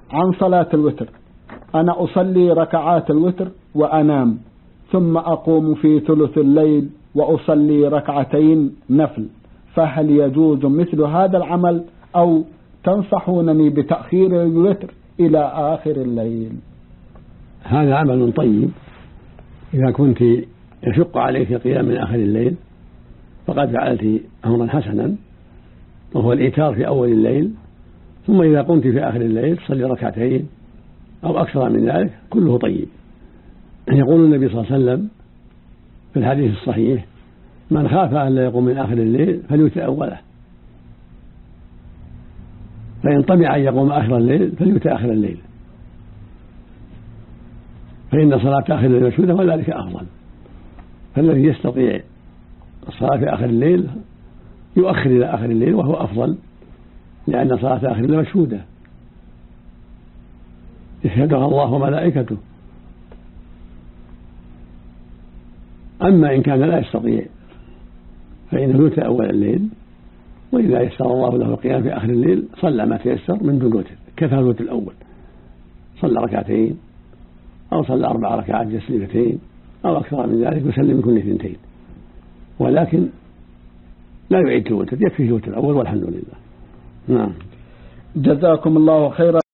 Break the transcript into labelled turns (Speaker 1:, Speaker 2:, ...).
Speaker 1: عن صلاة الوتر. أنا أصلي ركعات الوتر وأنام، ثم أقوم في ثلث الليل وأصلي ركعتين نفل، فهل يجوز مثل هذا العمل أو تنصحونني بتأخير الوتر إلى آخر الليل؟
Speaker 2: هذا عمل طيب. إذا كنت يشق عليك قيام من آخر الليل فقد فعلت أمرا حسنا، وهو الإيتار في أول الليل، ثم إذا قمت في آخر الليل تصلي ركعتين أو أكثر من ذلك، كله طيب. يقول النبي صلى الله عليه وسلم في الحديث الصحيح: من خاف أن لا يقوم من آخر الليل فليوتر أوله، فإن طمع أن يقوم آخر الليل فليوتر آخر الليل، فإن صلاة آخر الليل مشهودة وذلك أفضل. فالذي يستطيع الصلاة في آخر الليل يؤخر إلى آخر الليل وهو أفضل، لأن صلاة آخر الليل مشهودة يشهدها الله وملائكته. أما إن كان لا يستطيع فإنه يوتر أول الليل، وإذا يسر الله له القيام في آخر الليل صلى ما تيسر من دون وتر، كفى الوتر الأول، صلى ركعتين أو صلى 4 ركعات تسليمتين أو أكثر من ذلك يسلم من كل 2، ولكن لا يعيد الوتر، يكفيه الوتر الأول والحمد لله. نعم.
Speaker 1: جزاكم الله خيرا.